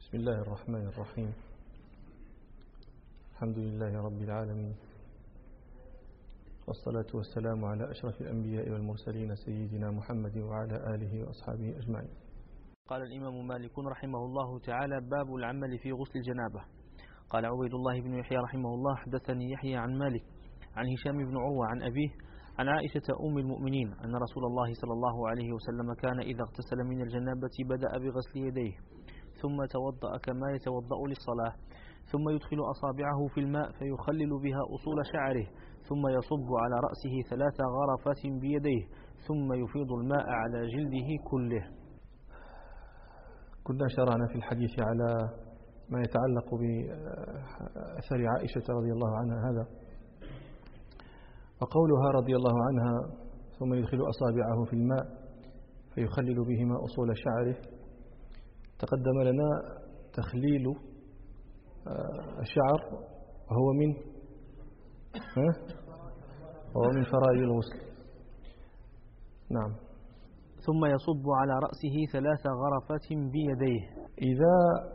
بسم الله الرحمن الرحيم. الحمد لله رب العالمين، والصلاة والسلام على أشرف الأنبياء والمرسلين سيدنا محمد وعلى آله وأصحابه أجمعين. قال الإمام مالك رحمه الله تعالى: باب العمل في غسل الجنابة. قال عبيد الله بن يحيى رحمه الله: حدثني يحيى عن مالك عن هشام بن عروة عن أبيه عن عائشة أم المؤمنين أن رسول الله صلى الله عليه وسلم كان إذا اغتسل من الجنابة بدأ بغسل يديه ثم توضأ كما يتوضأ للصلاة، ثم يدخل أصابعه في الماء فيخلل بها أصول شعره، ثم يصب على رأسه 3 غرفات بيديه، ثم يفيض الماء على جلده كله. كنا شرعنا في الحديث على ما يتعلق بأثر عائشة رضي الله عنها هذا، وقولها رضي الله عنها: ثم يدخل أصابعه في الماء فيخلل بهما أصول شعره. تقدم لنا تخليل الشعر وهو من فرائض الغسل. نعم. ثم يصب على رأسه 3 غرفات بيديه. إذا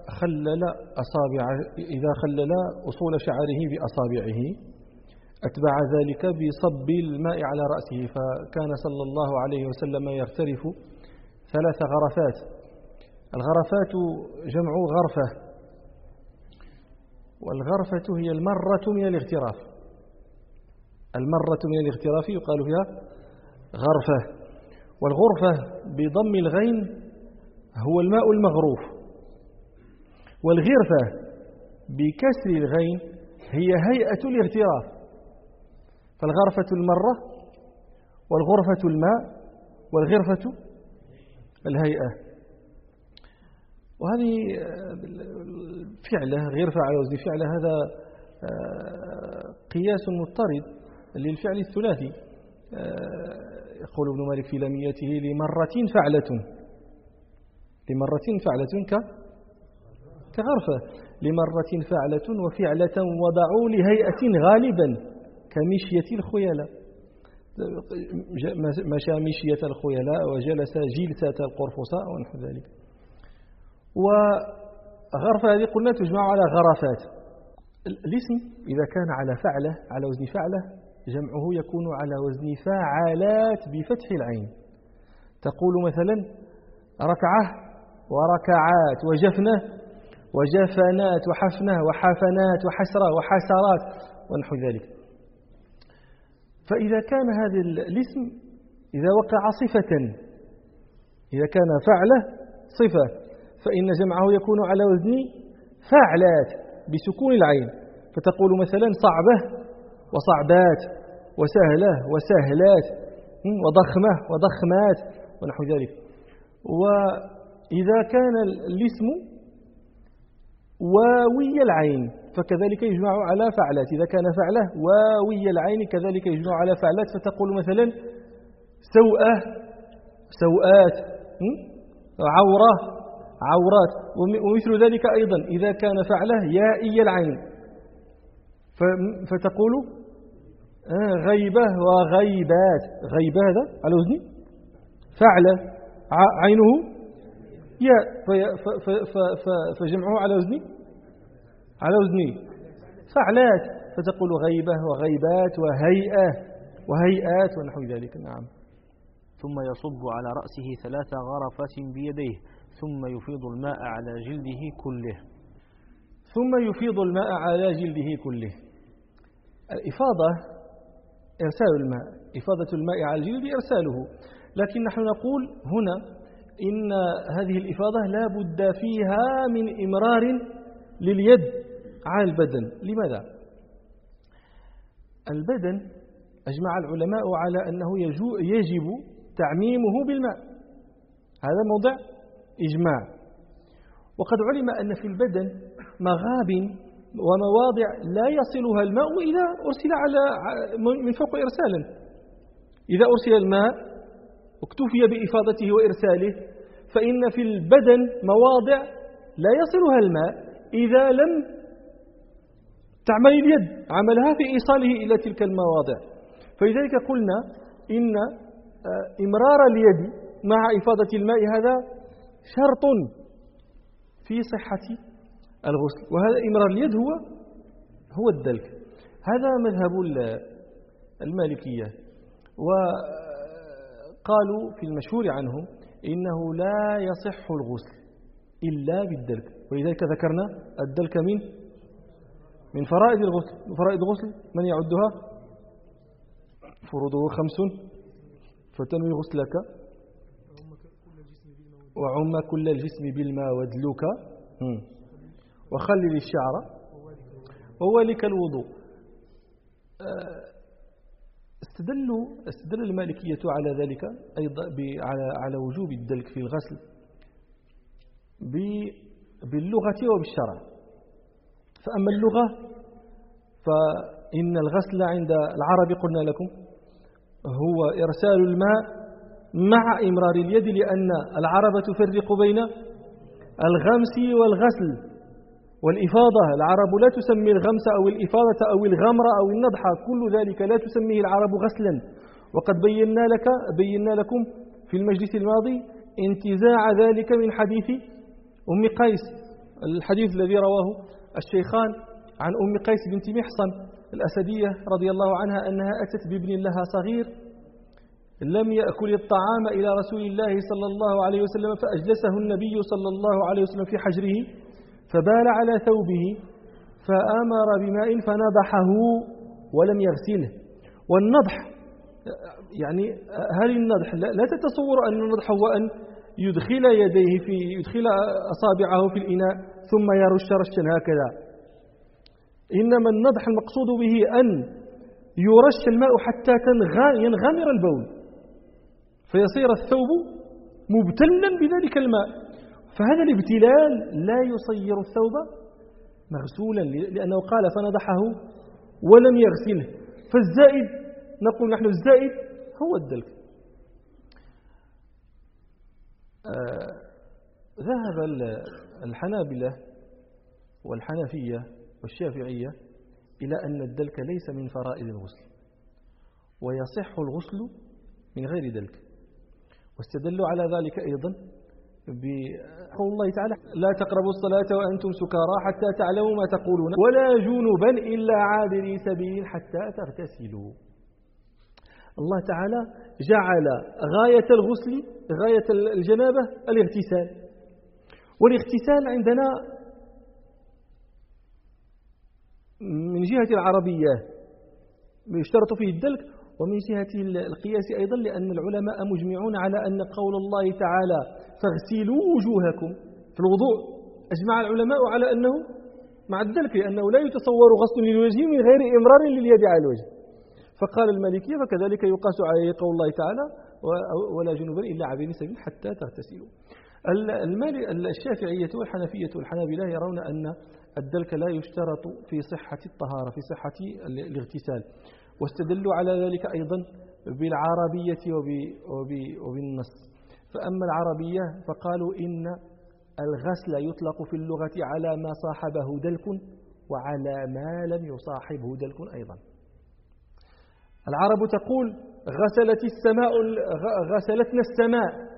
خلل أصول شعره بأصابعه أتبع ذلك بصب الماء على رأسه، فكان صلى الله عليه وسلم يغترف 3 غرفات. الغرفات جمع غرفة، والغرفة هي المرة من الاغتراف. المرة من الاغتراف يقال فيها غرفة، والغرفة بضم الغين هو الماء المغروف، والغرفة بكسر الغين هي هيئة الاغتراف. فالغرفة المرة، والغرفة الماء، والغرفة الهيئة. وهذه فعلة غرفة على وزن فعلة، هذا قياس مضطرد للفعل الثلاثي. يقول ابن مالك في لاميته: لمرة فعلة كغرفة. لمرة فعلة وفعلة وضعوا لهيئة غالبا كمشية الخيلاء، مشى مشية الخيلاء وجلس جلسة القرفصاء ونحو ذلك. وغرفة هذه قلنا تجمع على غرفات. الاسم إذا كان على فعلة على وزن فعلة جمعه يكون على وزن فاعلات بفتح العين. تقول مثلا ركعة وركعات وجفنة وجفنات وحفنة وحفنات وحسرة وحسرات ونحو ذلك. فإذا كان هذا الاسم إذا وقع صفة، إذا كان فعلة صفة، فإن جمعه يكون على وزن فاعلات بسكون العين. فتقول مثلا صعبة وصعبات وسهلة وسهلات وضخمة وضخمات ونحو ذلك. وإذا كان الاسم واوي العين فكذلك يجمع على فعلات. إذا كان فعلة واوي العين كذلك يجمع على فعلات. فتقول مثلا سوءة سوءات، عورة عورات. ومثل ذلك أيضا إذا كان فعله يائي العين فتقول غيبة وغيبات. غيبة هذا على وزن فعله، عينه ياء، فجمعه على وزن فعلات. فتقول غيبة وغيبات وهيئات ونحو ذلك. نعم. ثم يصب على رأسه 3 غرفات بيديه، ثم يفيض الماء على جلده كله. ثم يفيض الماء على جلده كله. الإفاضة إرسال الماء، إفاضة الماء على الجلد إرساله. لكن نحن نقول هنا إن هذه الإفاضة لا بد فيها من إمرار لليد على البدن. لماذا؟ البدن أجمع العلماء على أنه يجب تعميمه بالماء، هذا موضع إجماع. وقد علم أن في البدن مغاب ومواضع لا يصلها الماء إذا أرسل من فوق إرسالا. إذا أرسل الماء واكتفي بإفاضته وإرساله، فإن في البدن مواضع لا يصلها الماء إذا لم تعمل اليد عملها في إيصاله إلى تلك المواضع. فلذلك قلنا إن إمرار اليد مع إفاضة الماء هذا شرط في صحة الغسل. وهذا إمرار اليد هو الدلك. هذا مذهب المالكية، وقالوا في المشهور عنهم إنه لا يصح الغسل إلا بالدلك، ولذلك ذكرنا الدلك من فرائض الغسل. فرائض الغسل من يعدها؟ فروضه 5: فتنوي غسلك وعم كل الجسم بالماء وادلك وخلل الشعر وولك الوضوء. استدل المالكية على ذلك أيضا على وجوب الدلك في الغسل باللغة وبالشرع. فأما اللغة فإن الغسل عند العرب قلنا لكم هو إرسال الماء مع إمرار اليد، لأن العرب تفرق بين الغمس والغسل والإفاضة. العرب لا تسمي الغمس أو الإفاضة أو الغمر أو النضح، كل ذلك لا تسميه العرب غسلا. وقد بينا لكم في المجلس الماضي انتزاع ذلك من حديث أم قيس، الحديث الذي رواه الشيخان عن أم قيس بنت محصن الأسدية رضي الله عنها أنها أتت بابن لها صغير لم يأكل الطعام إلى رسول الله صلى الله عليه وسلم، فأجلسه النبي صلى الله عليه وسلم في حجره فبال على ثوبه فأمر بماء فنضحه ولم يغسله. والنضح يعني هل النضح لا تتصور أن النضح هو أن يدخل أصابعه في الإناء ثم يرش رشا هكذا، إنما النضح المقصود به أن يرش الماء حتى ينغمر البول فيصير الثوب مبتلا بذلك الماء. فهذا الابتلال لا يصير الثوب مغسولا، لأنه قال فنضحه ولم يغسله. فالزائد نقول نحن الزائد هو الدلك. ذهب الحنابلة والحنفية والشافعية إلى أن الدلك ليس من فرائض الغسل ويصح الغسل من غير دلك، واستدلوا على ذلك أيضا بقول الله تعالى لا تقربوا الصلاة وأنتم سكارى حتى تعلموا ما تقولون ولا جنبا إلا عابري سبيل حتى تغتسلوا. الله تعالى جعل غاية الغسل غاية الجنابة الاغتسال، والاغتسال عندنا من جهة العربية يشترط فيه الدلك، ومن جهة القياس أيضا، لأن العلماء مجمعون على أن قول الله تعالى فاغسلوا وجوهكم في الوضوء أجمع العلماء على أنه مع الدلك، لأنه لا يتصور غسل للوجه من غير إمرار لليد على الوجه. فقال المالكية فكذلك يقاس عليه قول الله تعالى ولا جنوبا إلا عابري سبيل حتى تغتسلوا. الشافعية والحنفية والحنابلة يرون أن الدلك لا يشترط في صحة الطهارة، في صحة الاغتسال، واستدلوا على ذلك أيضا بالعربية وبالنص. فأما العربية فقالوا إن الغسل يطلق في اللغة على ما صاحبه دلك وعلى ما لم يصاحبه دلك أيضا. العرب تقول غسلتنا السماء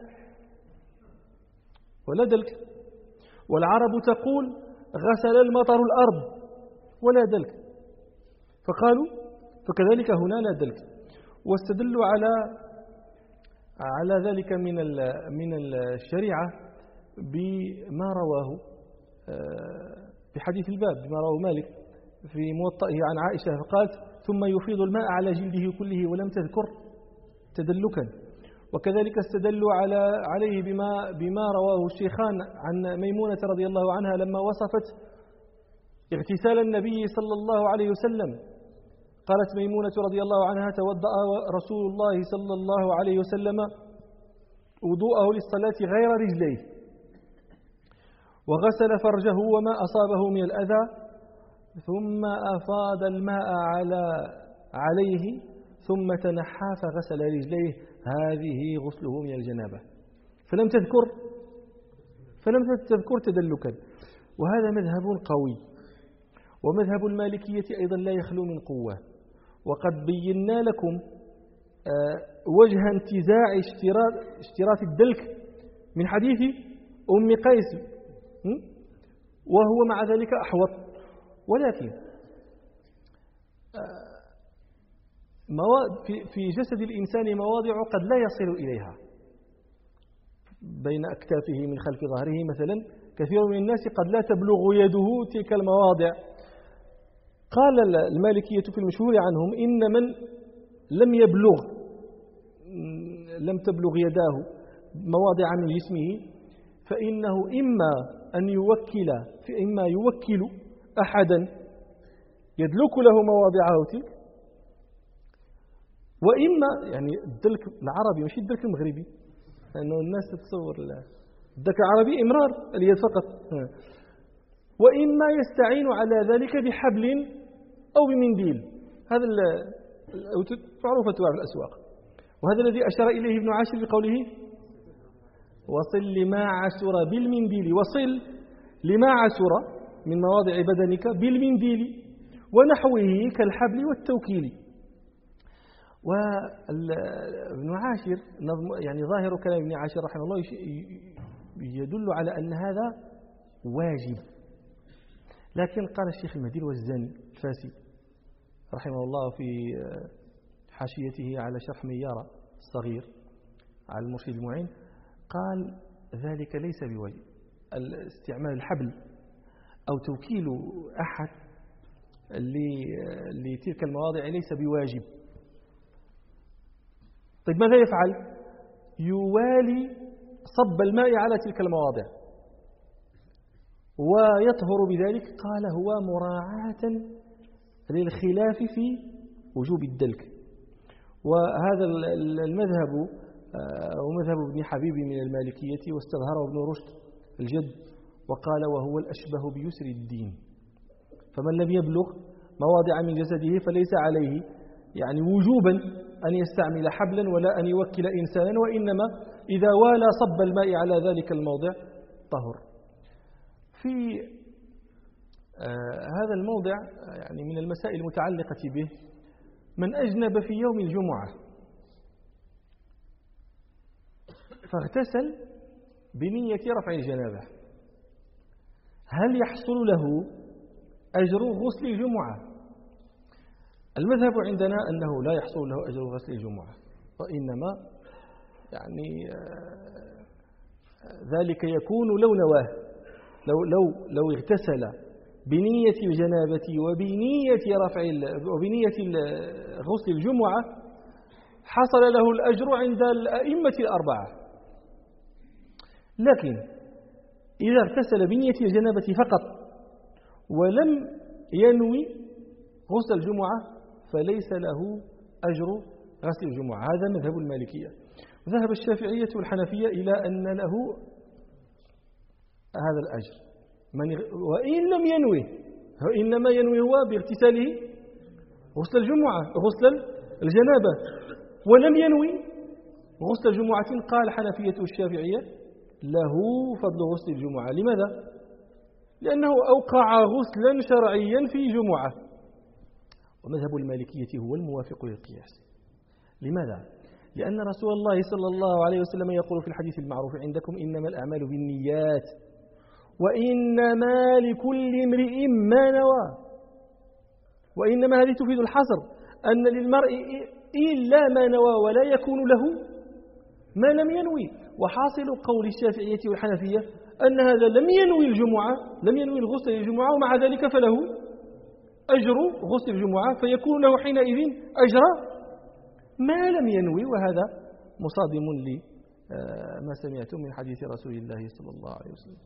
ولا دلك، والعرب تقول غسل المطر الأرض ولا دلك، فقالوا فكذلك هنا لا دلك. واستدلوا على ذلك من الشريعة بما رواه في حديث الباب، بما رواه مالك في موطئه عن عائشة فقالت ثم يفيض الماء على جلده كله ولم تذكر تدلكا. وكذلك استدلوا عليه بما رواه الشيخان عن ميمونة رضي الله عنها لما وصفت اغتسال النبي صلى الله عليه وسلم، قالت ميمونة رضي الله عنها توضأ رسول الله صلى الله عليه وسلم وضوءه للصلاة غير رجليه وغسل فرجه وما أصابه من الأذى ثم أفاض الماء عليه ثم تنحى فغسل رجليه، هذه غسله من الجنابة. فلم تذكر تدلكا. وهذا مذهب قوي، ومذهب المالكية أيضا لا يخلو من قوة. وقد بينا لكم وجه انتزاع اشتراط الدلك من حديث أم قيس وهو مع ذلك أحوط. ولكن في جسد الإنسان مواضع قد لا يصل إليها، بين أكتافه من خلف ظهره مثلا كثير من الناس قد لا تبلغ يده تلك المواضع. قال المالكية في المشهور عنهم إن من لم تبلغ يداه مواضع من جسمه فإنه إما يوكل أحدا يدلك له مواضعه تلك، وإما يعني الدلك العربي مش الدلك المغربي، لأنه الناس تتصور الدلك العربي إمرار اليد فقط، وإما يستعين على ذلك بحبل أو بمنديل. هذا معروفة في الأسواق، وهذا الذي أشار إليه ابن عاشر بقوله وصل لما عسر بالمنديل، وصل لما عسر من مواضع بدنك بالمنديل ونحوه كالحبل والتوكيل. وابن عاشر يعني ظاهر كلام ابن عاشر رحمه الله يدل على أن هذا واجب. لكن قال الشيخ المهدي الوزاني الفاسي رحمه الله في حاشيته على شرح ميارة الصغير على المرشد المعين، قال ذلك ليس بواجب، استعمال الحبل أو توكيل أحد لتلك المواضع ليس بواجب. طيب ماذا يفعل؟ يوالي صب الماء على تلك المواضع ويطهر بذلك. قال هو مراعاة للخلاف في وجوب الدلك. وهذا المذهب ومذهب ابن حبيب من المالكية، واستظهره ابن رشد الجد وقال وهو الأشبه بيسر الدين. فمن لم يبلغ مواضع من جسده فليس عليه يعني وجوبا أن يستعمل حبلا ولا أن يوكل إنسانا، وإنما إذا والى صب الماء على ذلك الموضع طهر. في هذا الموضع يعني من المسائل المتعلقة به من أجنب في يوم الجمعة فاغتسل بنية رفع الجنابة، هل يحصل له أجر غسل الجمعة؟ المذهب عندنا أنه لا يحصل له أجر غسل الجمعة، وإنما يعني ذلك يكون لو نواه، لو اغتسل بنية الجنابة وبنية غسل الجمعة حصل له الأجر عند الأئمة الأربعة. لكن إذا اغتسل بنية الجنابة فقط ولم ينوي غسل الجمعة فليس له أجر غسل الجمعة. هذا مذهب المالكية. ذهب الشافعية والحنفية إلى أن له هذا الأجر وإن لم ينوي، إنما ينوي هو باغتساله غسل الجمعة غسل الجنابة ولم ينوي غسل الجمعة. قال الحنفية والشافعية له فضل غسل الجمعة. لماذا؟ لأنه أوقع غسلا شرعيا في جمعة. ومذهب المالكية هو الموافق للقياس. لماذا؟ لأن رسول الله صلى الله عليه وسلم يقول في الحديث المعروف عندكم إنما الأعمال بالنيات وإنما لكل امرئ ما نوى. وإنما هذه تفيد الحصر، أن للمرء إلا ما نوى ولا يكون له ما لم ينوي. وحاصل قول الشافعية والحنفية أن هذا لم ينوي الجمعة، لم ينوي الغسل للجمعة، ومع ذلك فله أجر غسل الجمعة، فيكون له حينئذ أجر ما لم ينوي. وهذا مصادم لما سمعتم من حديث رسول الله صلى الله عليه وسلم.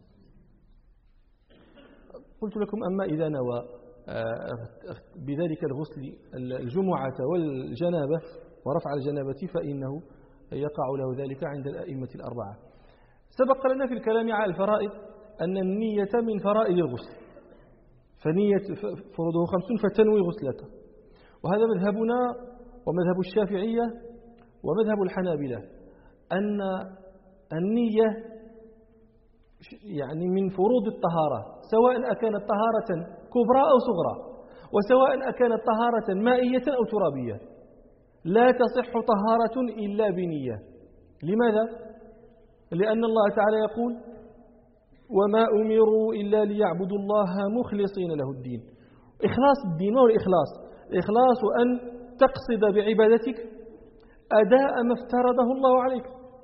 قلت لكم أما إذا نوى بذلك الغسل الجمعة والجنابة ورفع الجنابة فإنه يقع له ذلك عند الأئمة الأربعة. سبق لنا في الكلام على الفرائض أن النية من فرائض الغسل، فنية فروضه 5 فتنوي غسلته. وهذا مذهبنا ومذهب الشافعية ومذهب الحنابلة، أن النية يعني من فروض الطهارة، سواء أكانت طهارة كبرى أو صغرى، وسواء أكانت طهارة مائية أو ترابية، لا تصح طهارة إلا بنية. لماذا؟ لأن الله تعالى يقول وما أمروا إلا ليعبدوا الله مخلصين له الدين. إخلاص الدين هو الإخلاص أن تقصد بعبادتك أداء ما افترضه الله عليك،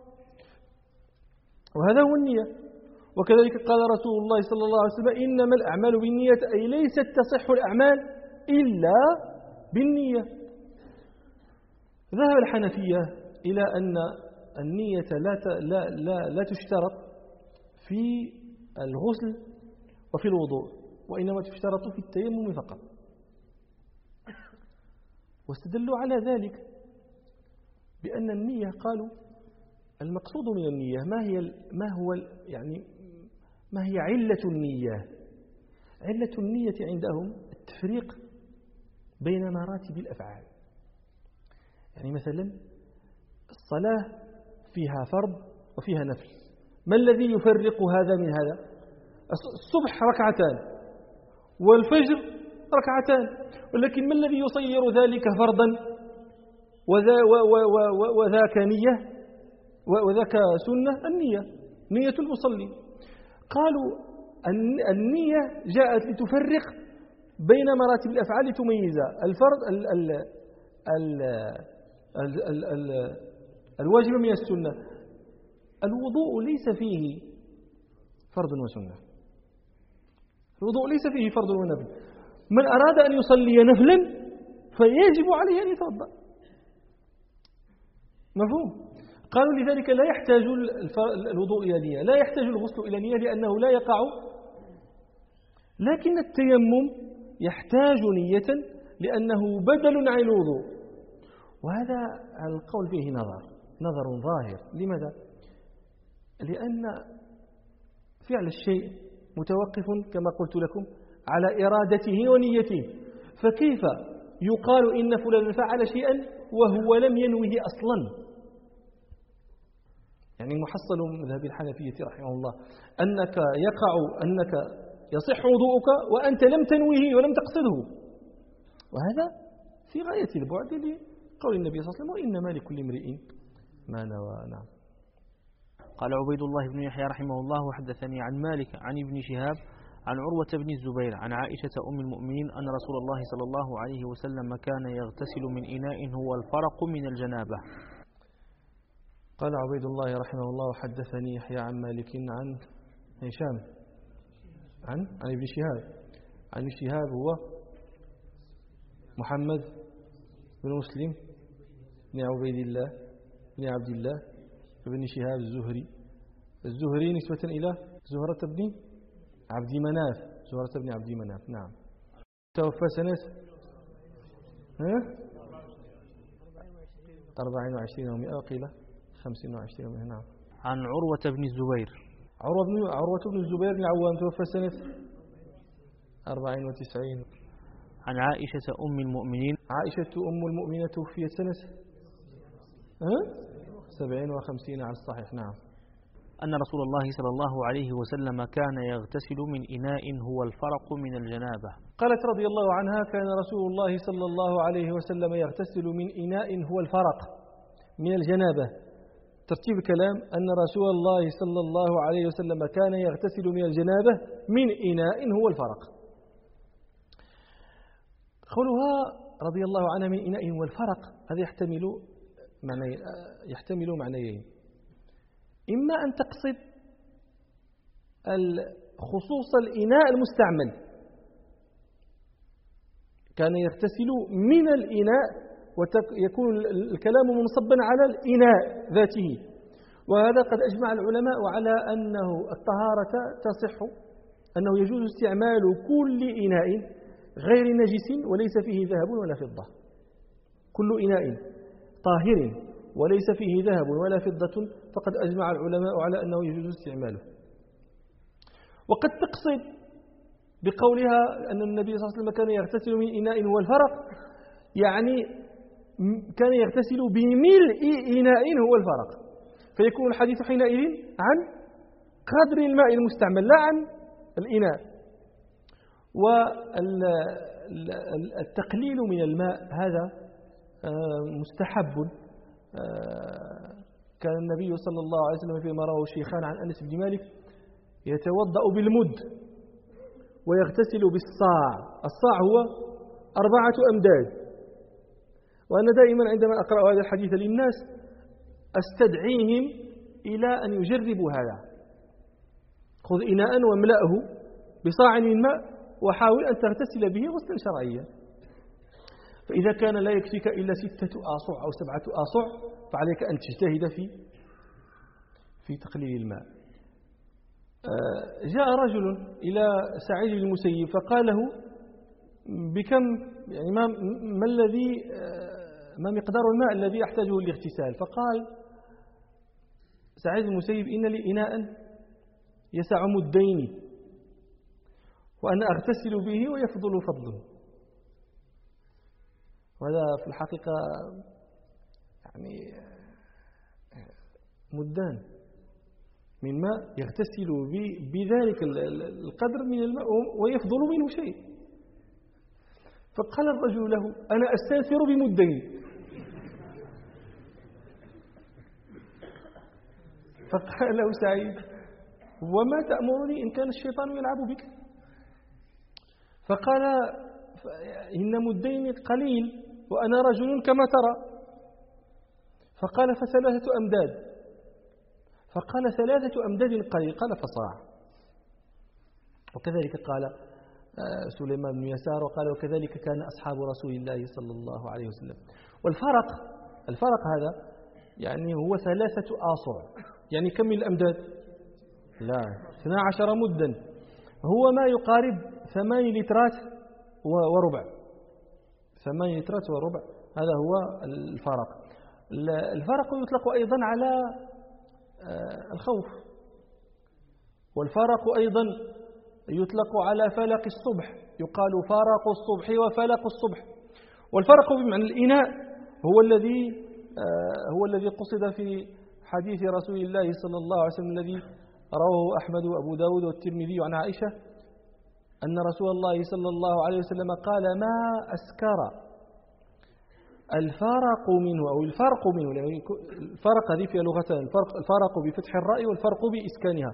وهذا هو النية. وكذلك قال رسول الله صلى الله عليه وسلم إنما الأعمال بالنية، أي ليست تصح الأعمال إلا بالنية. ذهب الحنفية إلى أن النية لا تشترط في الغسل وفي الوضوء، وإنما تشترط في التيمم فقط، واستدلوا على ذلك بأن النية قالوا المقصود من النية ما هي علة النية. علة النية عندهم التفريق بين مراتب الأفعال. يعني مثلا الصلاة فيها فرض وفيها نفل، ما الذي يفرق هذا من هذا؟ الصبح ركعتان والفجر ركعتان، ولكن ما الذي يصير ذلك فرضا وذاك نية وذاك سنة؟ نية المصلي. قالوا النية جاءت لتفرق بين مراتب الأفعال لتميزها. الفرض الواجب من السنة. الوضوء ليس فيه فرض وسنة، الوضوء ليس فيه فرض ونفل. من أراد أن يصلي نفلا فيجب عليه أن يتوضأ. مفهوم؟ قالوا لذلك لا يحتاج الوضوء إلى نية، لا يحتاج الغسل إلى نية لأنه لا يقع، لكن التيمم يحتاج نية لأنه بدل عن الوضوء. وهذا القول فيه نظر ظاهر. لماذا؟ لأن فعل الشيء متوقف كما قلت لكم على إرادته ونيته، فكيف يقال إن فلان فعل شيئا وهو لم ينوه أصلا؟ يعني محصل مذهب الحنفية رحمه الله أنك يصح وضوءك وأنت لم تنويه ولم تقصده، وهذا في غاية البعد لقول النبي صلى الله عليه وسلم وإنما لكل امرئ ما نوى. نعم. قال عبيد الله بن يحيى رحمه الله وحدثني عن مالك عن ابن شهاب عن عروة بن الزبير عن عائشة أم المؤمنين أن رسول الله صلى الله عليه وسلم كان يغتسل من إناء هو الفرق من الجنابة. قال عبيد الله رحمه الله وحدثني يحيى عن مالك عن هشام عن ابن شهاب. عن ابن شهاب هو محمد بن مسلم بن عبيد الله بن عبد الله بن شهاب الزهري نسبة إلى زهرة بن عبد مناف. نعم. توفى سنة 24 و100 وقيل 25 و100. نعم. عن عروة بن الزبير. عروة بن الزبير بن العوام توفى سنة 94. عن عائشة أم المؤمنين. عائشة أم المؤمنين توفيت سنة 57 على الصحيح. نعم. أن رسول الله صلى الله عليه وسلم كان يغتسل من إناء هو الفرق من الجنابة. قالت رضي الله عنها كان رسول الله صلى الله عليه وسلم يغتسل من إناء هو الفرق من الجنابة. ترتيب الكلام أن رسول الله صلى الله عليه وسلم كان يغتسل من الجنابة من إناء هو الفرق. قولها رضي الله عنها من إناء هو الفرق هذا يحتمل معنيين. إما أن تقصد خصوص الإناء المستعمل، كان يغتسل من الإناء ويكون الكلام منصبا على الإناء ذاته. وهذا قد أجمع العلماء على أنه الطهارة تصح، أنه يجوز استعمال كل إناء غير نجس وليس فيه ذهب ولا فضة. كل إناء طاهر وليس فيه ذهب ولا فضة فقد أجمع العلماء على أنه يجوز استعماله. وقد تقصد بقولها أن النبي صلى الله عليه وسلم كان يغتسل من إناء هو الفرق، يعني كان يغتسل بملء إناء هو الفرق، فيكون الحديث حينئذ عن قدر الماء المستعمل لا عن الإناء. والتقليل من الماء هذا مستحب. كان النبي صلى الله عليه وسلم فيما رواه الشيخان عن أنس بن مالك يتوضأ بالمد ويغتسل بالصاع. الصاع هو 4 أمداد. وأنا دائما عندما أقرأ هذا الحديث للناس أستدعيهم إلى أن يجربوا هذا. خذ إناء واملأه بصاع من ماء وحاول أن تغتسل به غسلا شرعيا. فإذا كان لا يكفيك إلا 6 آصع أو 7 آصع فعليك أن تجتهد في تقليل الماء. جاء رجل إلى سعيد بن المسيب فقال له بكم يعني ما مقدار الماء الذي أحتاجه للاغتسال؟ فقال سعيد بن المسيب إن لي إناء يسع مدين وأنا أغتسل به ويفضل فضله. وهذا في الحقيقة يعني مدان من ماء يغتسل بذلك القدر من الماء ويفضل منه شيء. فقال الرجل له أنا أستنثر بمدين. فقال له سعيد وما تأمرني إن كان الشيطان يلعب بك؟ فقال إن مدين قليل وأنا رجل كما ترى. فقال ف3 أمداد. فقال 3 أمداد قليل. قال فصاع. وكذلك قال سليمان بن يسار وقال وكذلك كان أصحاب رسول الله صلى الله عليه وسلم. والفرق هذا يعني هو 3 آصع. يعني كم من الأمداد؟ لا 12 مدا. هو ما يقارب 8 لترات وربع. 8 لترات وربع. هذا هو الفرق. الفرق يطلق أيضا على الخوف. والفرق أيضا يطلق على فلق الصبح. يقال فرق الصبح وفلق الصبح. والفرق بمعنى الإناء هو الذي قصد في حديث رسول الله صلى الله عليه وسلم الذي رواه أحمد وأبو داود والترمذي عن عائشة أن رسول الله صلى الله عليه وسلم قال ما أسكر الفرق منه أو الفرق منه. الفرق هذه فيها لغتان، الفرق بفتح الراء والفرق بإسكانها.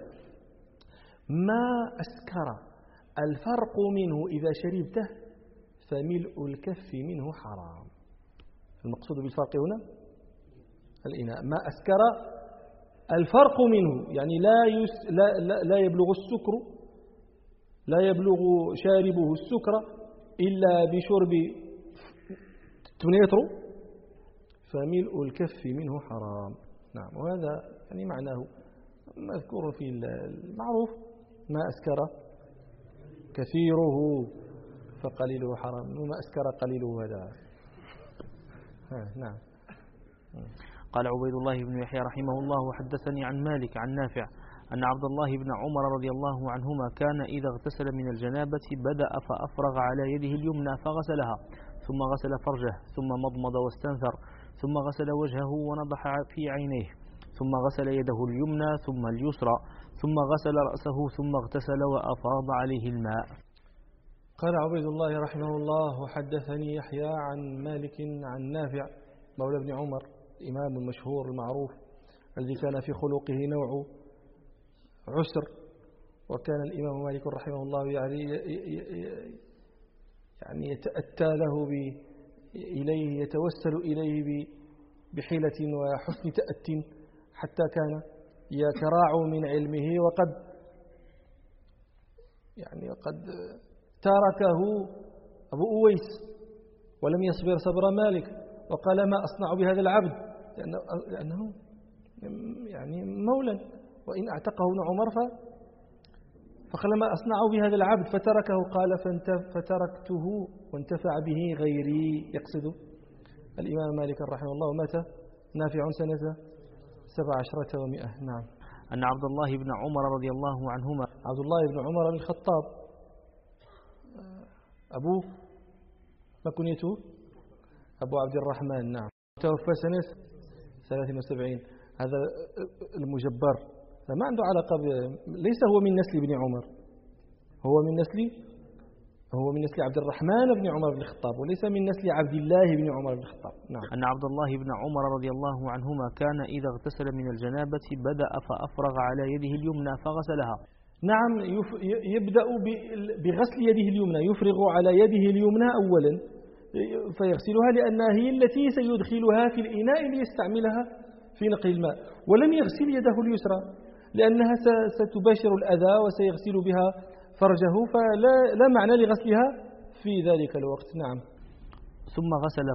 ما أسكر الفرق منه إذا شربته فملء الكف منه حرام. المقصود بالفرق هنا الإناء. ما أسكر الفرق منه يعني لا يبلغ السكر، لا يبلغ شاربه السكر إلا بشرب 8 لتر فملء الكف منه حرام. نعم. وهذا يعني معناه مذكور في المعروف ما أسكر كثيره فقليله حرام وما أسكر قليله هذا. نعم. قال عبيد الله بن يحيى رحمه الله وحدثني عن مالك عن نافع أن عبد الله بن عمر رضي الله عنهما كان إذا اغتسل من الجنابة بدأ فأفرغ على يده اليمنى فغسلها ثم غسل فرجه ثم مضمض واستنثر ثم غسل وجهه ونضح في عينيه ثم غسل يده اليمنى ثم اليسرى ثم غسل رأسه ثم اغتسل وأفاض عليه الماء. قال عبيد الله رحمه الله وحدثني يحيى عن مالك عن نافع مولى ابن عمر الإمام المشهور المعروف الذي كان في خلقه نوع عسر. وكان الإمام مالك رحمه الله يعني يتأتى له إليه، يتوسل إليه بحيلة وحسن تأت حتى كان يتراع من علمه وقد تركه أبو أويس ولم يصبر صبر مالك وقال ما أصنع بهذا العبد لأنه يعني مولى وإن اعتقه ابن عمر فقال ما أصنع بهذا العبد فتركه قال فتركته وانتفع به غيري. يقصد الإمام مالك رحمه الله مات نافع سنة 17 و100. نعم. أن عبد الله بن عمر رضي الله عنهما عبد الله بن عمر بن الخطاب أبوه ما كنيته أبو عبد الرحمن. نعم. توفى سنة 73. هذا المجبر ما عنده علاقة ليس هو من نسل ابن عمر، هو من نسل عبد الرحمن بن عمر بن الخطاب وليس من نسل عبد الله بن عمر بن الخطاب. نعم. أن عبد الله بن عمر رضي الله عنهما كان إذا اغتسل من الجنابة بدأ فأفرغ على يده اليمنى فغسلها. نعم يبدأ بغسل يده اليمنى، يفرغ على يده اليمنى أولا فيغسلها لأنها هي التي سيدخلها في الإناء ليستعملها في نقل الماء، ولم يغسل يده اليسرى لأنها ستباشر الأذى وسيغسل بها فرجه، فلا معنى لغسلها في ذلك الوقت. نعم. ثم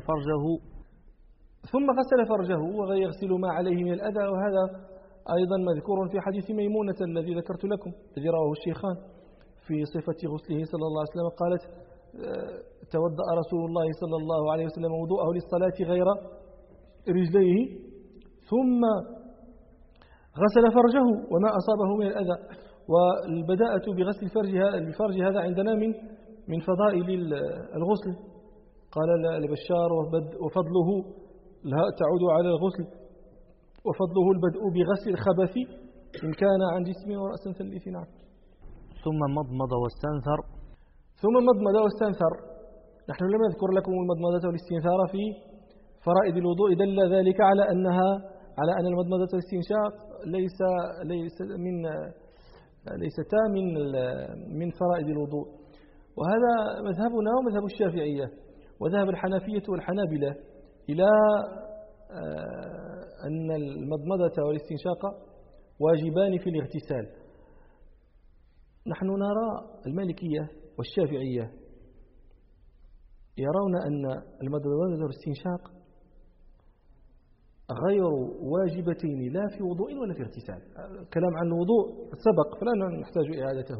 غسل فرجه ويغسل ما عليه من الأذى، وهذا أيضا مذكور في حديث ميمونة الذي ذكرت لكم الذي رواه الشيخان في صفة غسله صلى الله عليه وسلم. قالت توضأ رسول الله صلى الله عليه وسلم وضوءه للصلاة غير رجليه ثم غسل فرجه وما أصابه من الأذى. والبداءة بغسل الفرج هذا عندنا من فضائل الغسل. قال البشار وفضله لا تعود على الغسل وفضله البدء بغسل الخبث إن كان عن جسم ورأس ثلث. نعم. ثم مضمض واستنثر. نحن لم نذكر لكم المضمضة والاستنثار في فرائض الوضوء، دل ذلك على أن المضمضة والاستنشاق ليستا من فرائض الوضوء. وهذا مذهبنا ومذهب الشافعية، وذهب الحنفية والحنابلة إلى أن المضمضة والاستنشاق واجبان في الاغتسال. نحن نرى المالكية والشافعية يرون أن المضمضة والاستنشاق غير واجبتين لا في وضوء ولا في اغتسال. الكلام عن الوضوء سبق فلا نحتاج إعادته.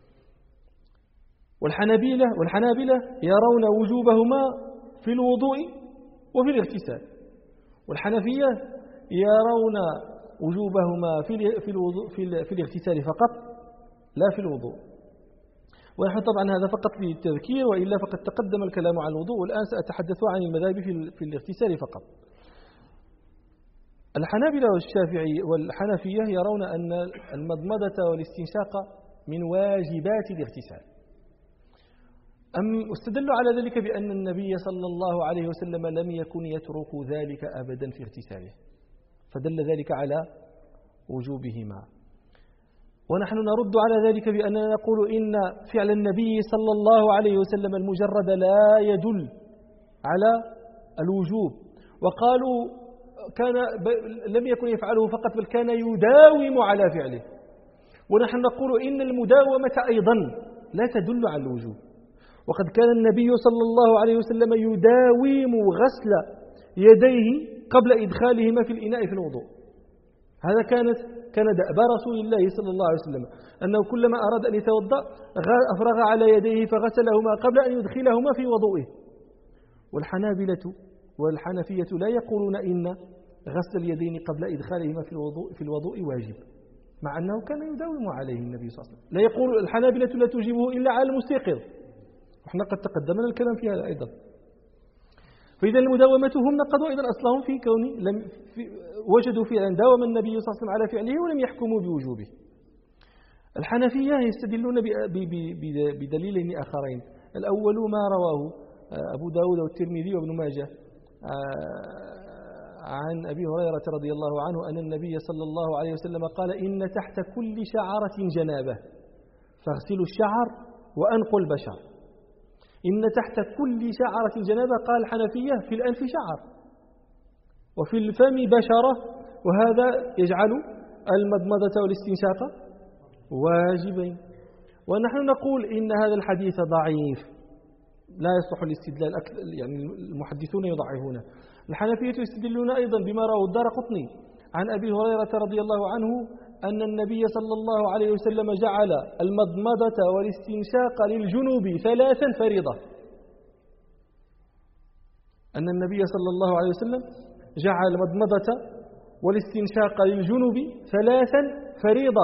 والحنابلة يرون وجوبهما في الوضوء وفي الاغتسال، والحنفية يرون وجوبهما في الاغتسال فقط لا في الوضوء. ونحن طبعا هذا فقط للتذكير، وإلا فقد تقدم الكلام عن الوضوء، والآن سأتحدث عن المذاهب في الاغتسال فقط. الحنابلة والشافعي والحنفية يرون أن المضمضة والاستنشاق من واجبات الاغتسال. استدلوا على ذلك بأن النبي صلى الله عليه وسلم لم يكن يترك ذلك أبدا في اغتساله، فدل ذلك على وجوبهما. ونحن نرد على ذلك بأننا نقول إن فعل النبي صلى الله عليه وسلم المجرد لا يدل على الوجوب، وقالوا لم يكن يفعله فقط بل كان يداوم على فعله. ونحن نقول إن المداومة أيضا لا تدل على الوجوب، وقد كان النبي صلى الله عليه وسلم يداوم غسل يديه قبل إدخالهما في الإناء في الوضوء. هذا كان دأب رسول الله صلى الله عليه وسلم، أنه كلما أراد أن يتوضأ أفرغ على يديه فغسلهما قبل أن يدخلهما في وضوئه. والحنابلة والحنفية لا يقولون إن غسل اليدين قبل إدخالهما في الوضوء واجب، مع أنه كان يداوم عليه النبي صلى الله عليه وسلم. لا يقول الحنابلة لا تجيبه إلا على المستيقظ، وإحنا قد تقدمنا الكلام في هذا أيضا. فإذا المداومة هم نقضوا أيضا أصلهم في كون وجدوا فعلا داوم النبي صلى الله عليه وسلم على فعله ولم يحكموا بوجوبه. الحنفية يستدلون بدليلين آخرين. الأول ما رواه أبو داود والترمذي وابن ماجه عن أبي هريرة رضي الله عنه أن النبي صلى الله عليه وسلم قال إن تحت كل شعرة جنابة فاغسلوا الشعر وأنقوا البشر. إن تحت كل شعرة جنابة قال الحنفية في الأنف شعر وفي الفم بشرة، وهذا يجعل المضمضة والاستنشاق واجبين. ونحن نقول إن هذا الحديث ضعيف لا يصلح الاستدلال، يعني المحدثون يضعفونه. الحنفية يستدلون أيضا بما رواه الدارقطني عن أبي هريرة رضي الله عنه أن النبي صلى الله عليه وسلم جعل المضمضة والاستنشاق للجنوب 3 فريضة. أن النبي صلى الله عليه وسلم جعل المضمضة والاستنشاق للجنوب 3 فريضة.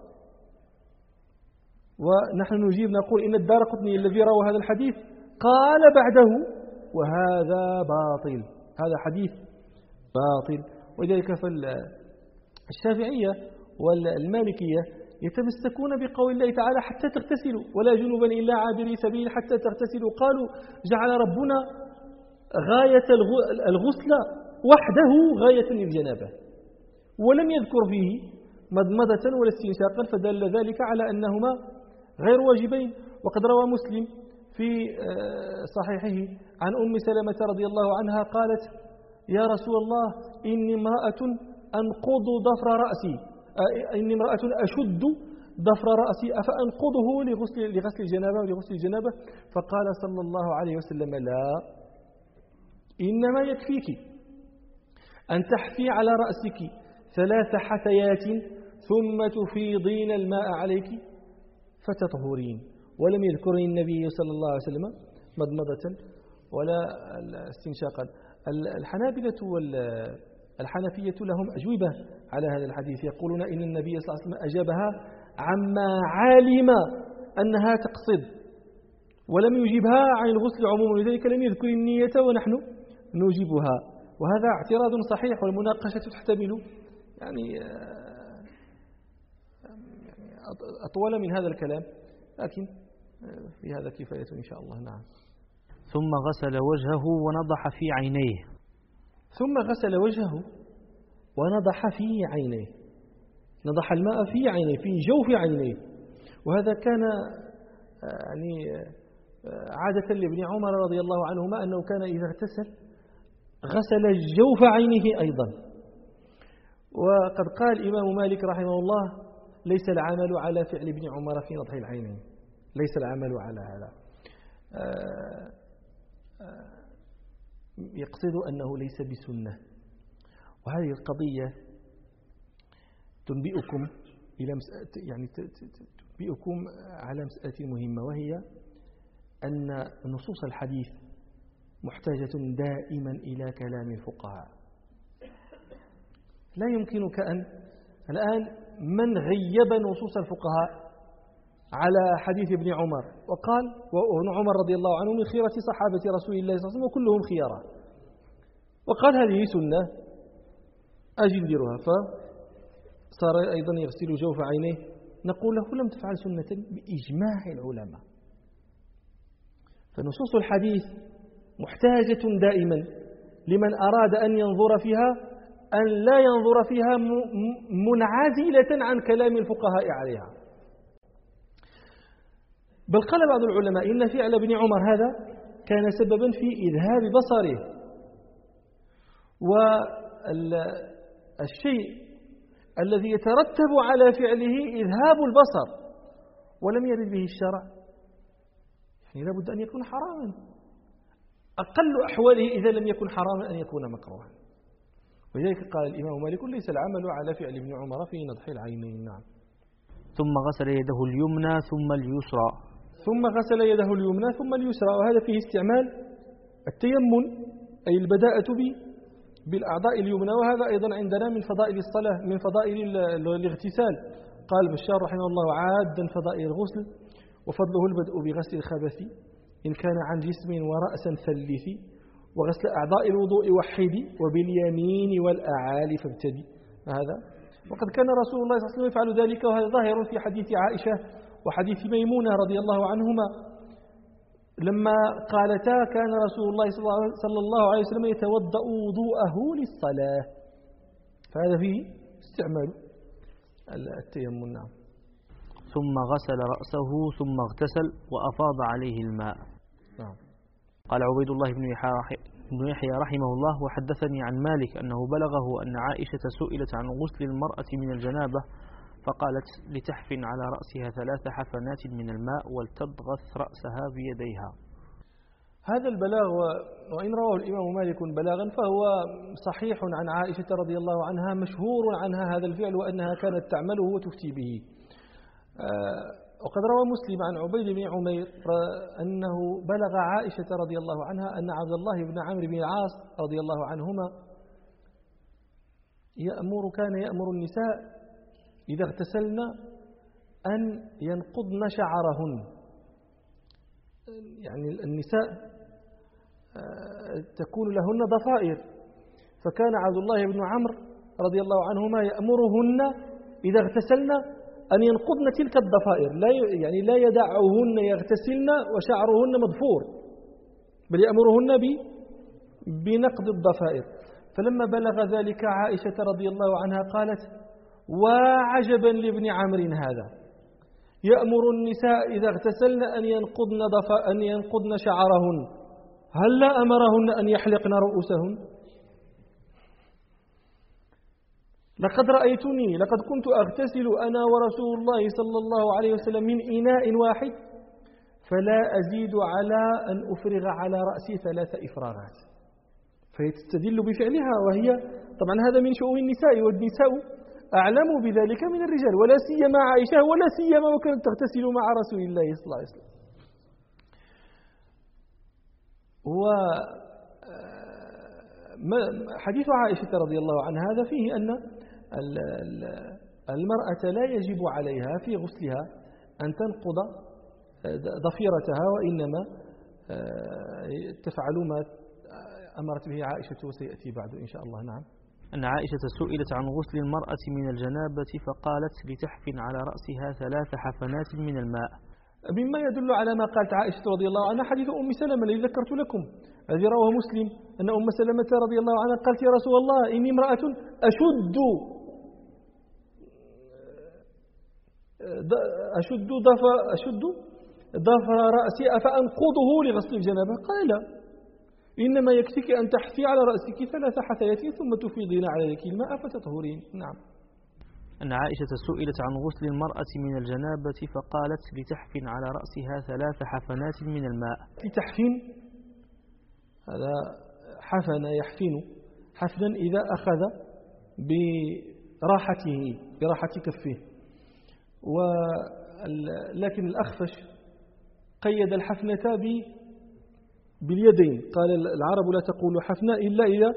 ونحن نجيب نقول إن الدارقطني الذي روى هذا الحديث قال بعده وهذا باطل، هذا حديث باطل. ولذلك فالشافعية والمالكية يتمسكون بقول الله تعالى حتى تغتسلوا ولا جنوبا إلا عابري سبيل حتى تغتسلوا. قالوا جعل ربنا غاية الغسل وحده غاية للجنابة، ولم يذكر فيه مضمضة ولا استنشاقا، فدل ذلك على أنهما غير واجبين. وقد روى مسلم في صحيحه عن أم سلمة رضي الله عنها قالت: يا رسول الله إني امرأة أنقض ضفر رأسي، إني امرأة أشد ضفر رأسي أفأنقضه لغسل الجنابة ولغسل الجنابة؟ فقال صلى الله عليه وسلم: لا، إنما يكفيك أن تحفي على رأسك 3 حثيات ثم تفيضين الماء عليك فتطهرين. ولم يذكر النبي صلى الله عليه وسلم مضمضة ولا استنشاقا. الحنابلة والحنفية لهم أجوبة على هذا الحديث، يقولون إن النبي صلى الله عليه وسلم أجابها عما علم أنها تقصد، ولم يجيبها عن الغسل عموما، ولذلك لم يذكر النية ونحن نجيبها. وهذا اعتراض صحيح، والمناقشة تحتمل يعني أطول من هذا الكلام، لكن في هذا كفاية إن شاء الله. نعم. ثم غسل وجهه ونضح في عينيه. ثم غسل وجهه ونضح في عينيه، نضح الماء في عينيه، في جوف عينيه. وهذا كان يعني عادة لابن عمر رضي الله عنهما أنه كان إذا اغتسل غسل جوف عينه أيضا. وقد قال الإمام مالك رحمه الله: ليس العمل على فعل ابن عمر في نضح العينين، ليس العمل على هذا. يقصد أنه ليس بسنة. وهذه القضية تنبئكم إلى يعني تنبئكم على مسألة مهمة، وهي أن نصوص الحديث محتاجة دائما إلى كلام الفقهاء. لا يمكنك أن الآن من غيب نصوص الفقهاء على حديث ابن عمر وقال، وابن عمر رضي الله عنه من خيرة صحابة رسول الله صلى الله عليه وسلم وكلهم خيارا، وقال هذه سنة أجل نديرها، فصار أيضا يغسل جوف عينيه، نقول له لم تفعل سنة بإجماع العلماء. فنصوص الحديث محتاجة دائما لمن أراد أن ينظر فيها أن لا ينظر فيها منعزلة عن كلام الفقهاء عليها. بل قال بعض العلماء إن فعل ابن عمر هذا كان سببا في إذهاب بصره، والشيء الذي يترتب على فعله إذهاب البصر ولم يرد به الشرع، يعني لابد أن يكون حراما، أقل أحواله إذا لم يكن حراما أن يكون مكروها. ولذلك قال الإمام مالك: ليس العمل على فعل ابن عمر في نضح العينين. نعم. ثم غسل يده اليمنى ثم اليسرى. ثم غسل يده اليمنى ثم اليسرى، وهذا فيه استعمال التيمم، أي البداءة بالأعضاء اليمنى، وهذا أيضا عندنا من فضائل الصلاة، من فضائل الاغتسال. قال بشار رحمه الله: عادا فضائل الغسل وفضله البدء بغسل الخبث إن كان عن جسم ورأسا ثلث، وغسل أعضاء الوضوء وحدي، وباليمين والأعالي فابتدي. هذا وقد كان رسول الله صلى الله عليه وسلم يفعل ذلك، وهذا ظاهر في حديث عائشة وحديث ميمونة رضي الله عنهما لما قالتا: كان رسول الله صلى الله عليه وسلم يتوضأ وضوءه للصلاة. فهذا فيه استعمال التيمم. نعم. ثم غسل رأسه ثم اغتسل وأفاض عليه الماء. نعم. قال عبيد الله بن يحيى رحمه الله: وحدثني عن مالك أنه بلغه أن عائشة سئلت عن غسل المرأة من الجنابة فقالت: لتحفن على رأسها 3 حفنات من الماء ولتضغث رأسها بيديها. هذا البلاغ وإن رواه الإمام مالك بلاغا فهو صحيح عن عائشة رضي الله عنها، مشهور عنها هذا الفعل وأنها كانت تعمله وتفتي به. وقد روى مسلم عن عبيد بن عمير أنه بلغ عائشة رضي الله عنها أن عبد الله بن عمرو بن العاص رضي الله عنهما كان يأمر النساء إذا اغتسلن أن ينقضن شعرهن. يعني النساء تكون لهن ضفائر، فكان عبد الله بن عمرو رضي الله عنهما يأمرهن إذا اغتسلن أن ينقضن تلك الضفائر، لا يدعهن يغتسلن وشعرهن مضفور، بل يأمرهن بنقض الضفائر. فلما بلغ ذلك عائشة رضي الله عنها قالت: وعجبا لابن عمرو هذا يأمر النساء إذا اغتسلن أن ينقضن شعرهن، هل لا أمرهن أن يحلقن رؤوسهن؟ لقد كنت أغتسل أنا ورسول الله صلى الله عليه وسلم من إناء واحد فلا أزيد على أن أفرغ على رأسي 3 إفراغات. فهي تستدل بفعلها، وهي طبعا هذا من شؤون النساء، والنساء أعلم بذلك من الرجال، ولا سيما عائشة، ولا سيما وكانت تغتسل مع رسول الله صلى الله عليه وسلم. حديث عائشة رضي الله عنها هذا فيه أن المرأة لا يجب عليها في غسلها أن تنقض ضفيرتها، وإنما تفعل ما أمرت به عائشة وسيأتي بعد إن شاء الله. نعم. أن عائشة سئلت عن غسل المرأة من الجنابة فقالت لتحفن على رأسها 3 حفنات من الماء. مما يدل على ما قالت عائشة رضي الله عنها حديث أم سلمة الذي ذكرت لكم الذي رواه مسلم، أن أم سلمة رضي الله عنها قالت يا رسول الله إني امرأة أشد ضفر رأسي أفأنقضه لغسل الجنابة؟ قال لا، إنما يكفيك أن تحثي على رأسك 3 حثيات ثم تفيضين عليك الماء فتطهرين. نعم. أن عائشة سئلت عن غسل المرأة من الجنابة فقالت لتحفن على رأسها 3 حفنات من الماء. لتحفن، هذا حفن يحفن حفنا إذا أخذ براحة كفه، لكن الأخفش قيد الحفنة باليدين، قال العرب لا تقول حفنة إلا إذا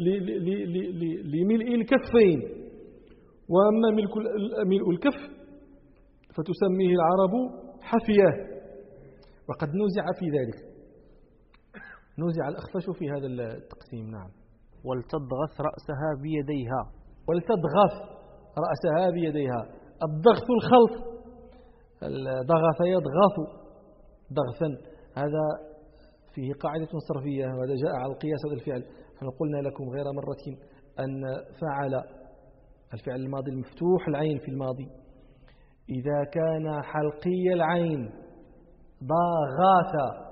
لملء الكفين، وأما ملء الكف فتسميه العرب حفية، وقد نوزع في ذلك، نوزع الأخفش في هذا التقسيم. نعم. ولتضغث رأسها بيديها. ولتضغث رأسها بيديها، الضغث الخلط، ضغث يضغث ضغثا، هذا فيه قاعدة صرفية، وهذا جاء على القياس هذا الفعل. نحن قلنا لكم غير مرة أن فعل الفعل الماضي المفتوح العين في الماضي إذا كان حلقي العين ضاغاث،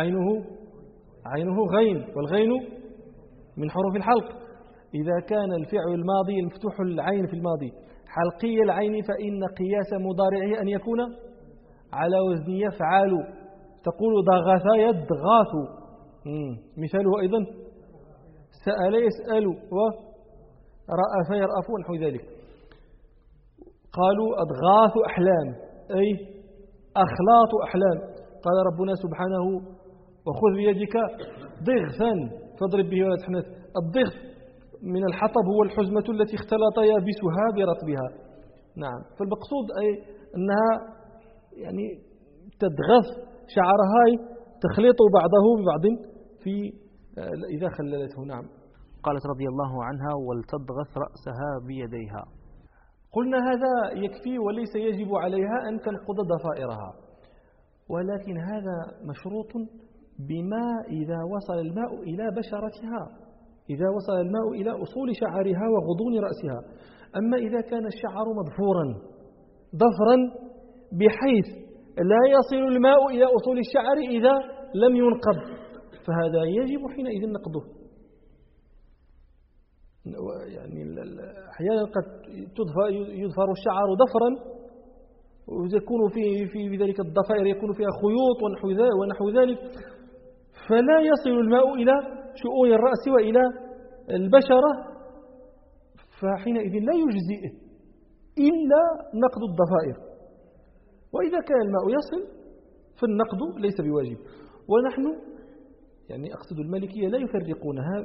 عينه غين، والغين من حروف الحلق. إذا كان الفعل الماضي المفتوح العين في الماضي حلقي العين فإن قياس مضارعه أن يكون على وزن يفعل، تقول ضغث يضغث. مثاله أيضا سأل يسأل، ورأف يرأف ونحو ذلك. قالوا أضغاث أحلام أي أخلاط أحلام. قال ربنا سبحانه وخذ بيدك ضغثا فاضرب به ولا تحنث. الضغث من الحطب هو الحزمة التي اختلط يابسها برطبها. نعم. فالمقصود أي أنها يعني تضغث شعرها، تخلط بعضه ببعض في إذا خللته. نعم. قالت رضي الله عنها ولتضغث رأسها بيديها. قلنا هذا يكفي وليس يجب عليها أن تنقض ضفائرها، ولكن هذا مشروط بما إذا وصل الماء إلى بشرتها، إذا وصل الماء إلى أصول شعرها وغضون رأسها. أما إذا كان الشعر مضفورا ضفرا بحيث لا يصل الماء إلى أصول الشعر إذا لم ينقض، فهذا يجب حينئذ نقضه. يعني أحيانا قد يضفر الشعر ضفرا ويكون في ذلك الضفائر يكون فيها خيوط ونحو ذلك، فلا يصل الماء إلى شؤون الرأس وإلى البشرة، فحينئذ لا يجزئه إلا نقض الضفائر. وإذا كان الماء يصل فالنقض ليس بواجب. ونحن يعني أقصد المالكية لا يفرقونها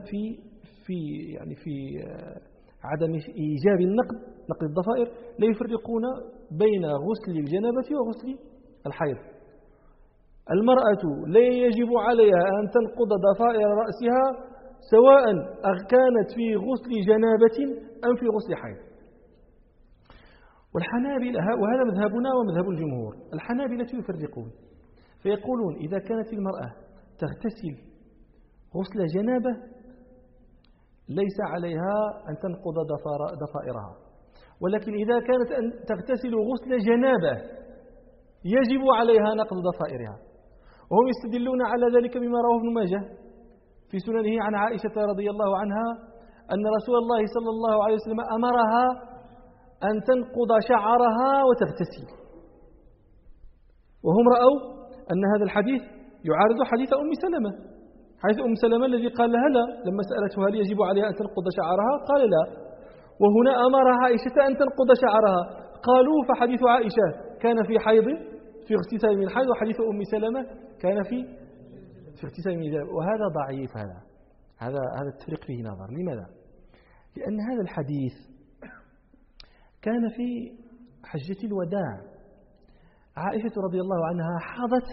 في عدم إيجاب نقض الضفائر، لا يفرقون بين غسل الجنابة وغسل الحيض. المرأة لا يجب عليها أن تنقض ضفائر رأسها سواء كانت في غسل جنابة أم في غسل حيض. والحنابلة، وهذا مذهبنا ومذهب الجمهور، الحنابلة يفرقون فيقولون إذا كانت المرأة تغتسل غسل جنابة ليس عليها أن تنقض ضفائرها، ولكن إذا كانت أن تغتسل غسل جنابة يجب عليها نقض ضفائرها. وهم يستدلون على ذلك بما رواه ابن ماجه في سننه عن عائشة رضي الله عنها أن رسول الله صلى الله عليه وسلم أمرها أن تنقض شعرها وتغتسل، وهم رأوا أن هذا الحديث يعارض حديث أم سلمة، حديث أم سلمة الذي قال لها لا لما سألته هل يجب عليها أن تنقض شعرها قال لا، وهنا أمرها عائشة أن تنقض شعرها. قالوا فحديث عائشة كان في حيض في اغتسال من الحيض، وحديث أم سلمة كان في اغتسال من الجنابة، وهذا ضعيف. هذا التفريق فيه نظر. لماذا؟ لأن هذا الحديث كان في حجة الوداع، عائشة رضي الله عنها حاضت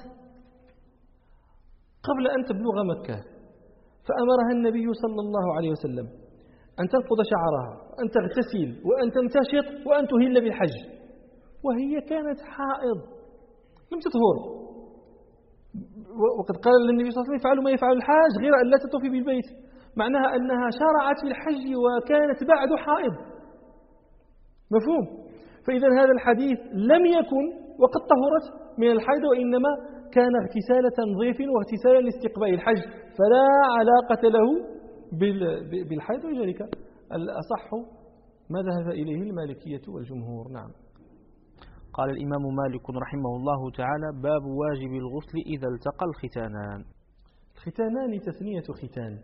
قبل أن تبلغ مكة، فأمرها النبي صلى الله عليه وسلم أن تنقض شعرها وأن تغتسل وأن تمتشط وأن تهل بالحج، وهي كانت حائض لم تطهر. وقد قال النبي صلى الله عليه وسلم افعلوا ما يفعل الحاج غير أن لا تطوفي بالبيت، معناها أنها شرعت في الحج وكانت بعد حائض. مفهوم؟ فإذا هذا الحديث لم يكن وقد طهرت من الحيض، وإنما كان اغتسال تنظيف واغتسال لاستقبال الحج، فلا علاقة له بالحيض، ولذلك الأصح ما ذهب إليه المالكية والجمهور. نعم. قال الإمام مالك رحمه الله تعالى: باب واجب الغسل إذا التقى الختانان. الختانان تثنية ختان،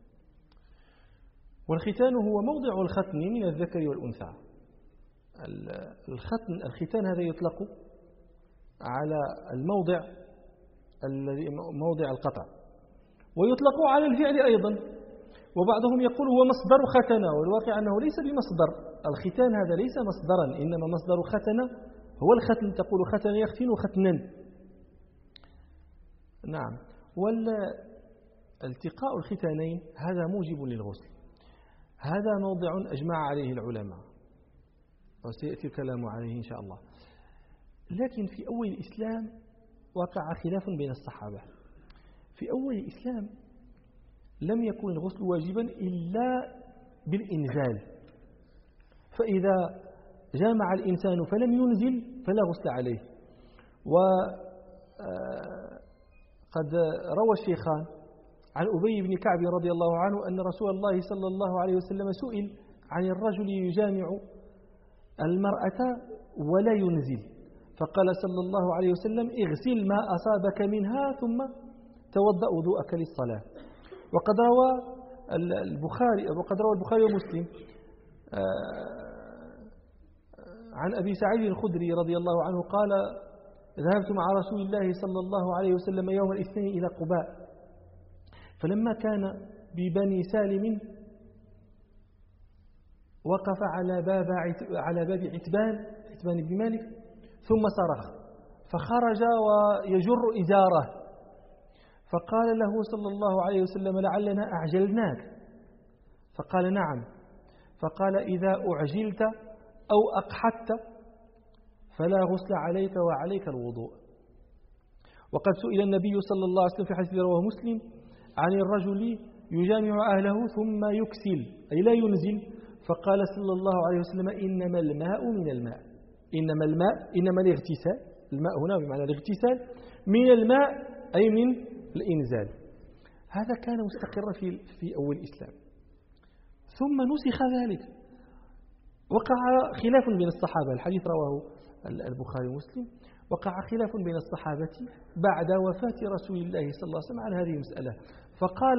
والختان هو موضع الختن من الذكر والأنثى. الختان هذا يطلق على الموضع الذي موضع القطع، ويطلق على الفعل أيضا، وبعضهم يقول هو مصدر ختن، والواقع أنه ليس بمصدر. الختان هذا ليس مصدرا، إنما مصدر ختن هو الختن، تقول ختن يختن ختنا. نعم. والالتقاء الختانين هذا موجب للغسل، هذا موضع أجمع عليه العلماء وسيأتي الكلام عليه إن شاء الله. لكن في أول الإسلام وقع خلاف بين الصحابة. في أول الإسلام لم يكن الغسل واجبا إلا بالإنزال، فإذا جامع الإنسان فلم ينزل فلا غسل عليه. وقد روى الشيخان عن أبي بن كعب رضي الله عنه أن رسول الله صلى الله عليه وسلم سئل عن الرجل يجامع المرأة ولا ينزل، فقال صلى الله عليه وسلم: اغسل ما أصابك منها ثم توضأ وضوءك للصلاة. وقد روى البخاري ومسلم عن أبي سعيد الخدري رضي الله عنه قال: ذهبت مع رسول الله صلى الله عليه وسلم يوم الاثنين إلى قباء، فلما كان ببني سالم وقف على باب عتبان بن مالك ثم صرخ، فخرج ويجر إزاره، فقال له صلى الله عليه وسلم: لعلنا أعجلناك؟ فقال: نعم. فقال: إذا أعجلت أو أقحدت فلا غسل عليك وعليك الوضوء. وقد سئل النبي صلى الله عليه وسلم في حديث رواه مسلم عن الرجل يجامع أهله ثم يكسل أي لا ينزل، فقال صلى الله عليه وسلم: إنما الماء من الماء، إنما الاغتسال، الماء هنا بمعنى الاغتسال، من الماء أي من الإنزال. هذا كان مستقرا في أول الإسلام، ثم نسخ ذلك. وقع خلاف بين الصحابة، الحديث رواه البخاري ومسلم، وقع خلاف بين الصحابة بعد وفاة رسول الله صلى الله عليه وسلم عن هذه المسألة، فقال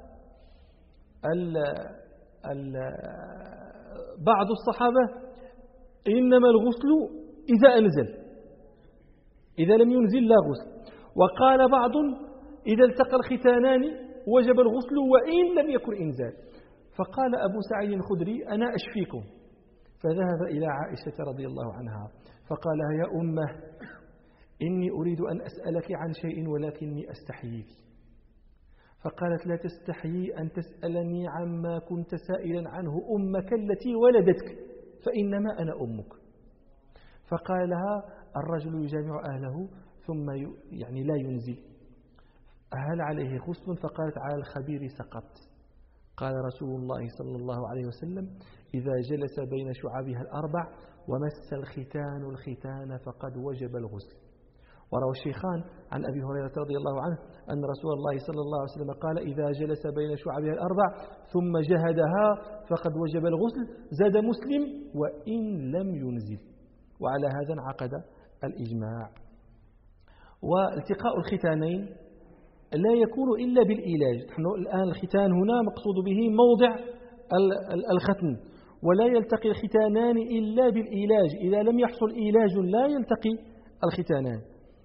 بعض الصحابة: إنما الغسل إذا أنزل، إذا لم ينزل لا غسل. وقال بعض: إذا التقى الختانان وجب الغسل وإن لم يكن إنزال. فقال أبو سعيد الخدري: أنا أشفيكم. فذهب إلى عائشة رضي الله عنها فقال: يا أمه، إني أريد أن أسألك عن شيء ولكني أستحييك. فقالت: لا تستحيي أن تسألني عما كنت سائلا عنه أمك التي ولدتك، فإنما أنا أمك. فقال لها: الرجل يجامع أهله ثم يعني لا ينزل، هل عليه غسل؟ فقالت: على الخبير سقط. قال رسول الله صلى الله عليه وسلم: إذا جلس بين شعابها الأربع ومس الختان فقد وجب الغسل. وروى الشيخان عن أبي هريرة رضي الله عنه أن رسول الله صلى الله عليه وسلم قال إذا جلس بين شعابها الأربع ثم جهدها فقد وجب الغسل. زاد مسلم وإن لم ينزل. وعلى هذا انعقد الإجماع. والتقاء الختانين لا يكون إلا بالإيلاج. نحن الآن الختان هنا مقصود به موضع الختن، ولا يلتقي الختانان إلا بالإيلاج. إذا لم يحصل إيلاج لا يلتقي الختانان.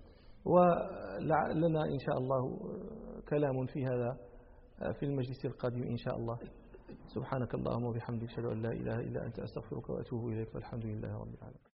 ولنا إن شاء الله كلام في هذا في المجلس القادم إن شاء الله. سبحانك اللهم وبحمدك أشهد أن لا إله إلا أنت أستغفرك وأتوب إليك والحمد لله رب العالمين.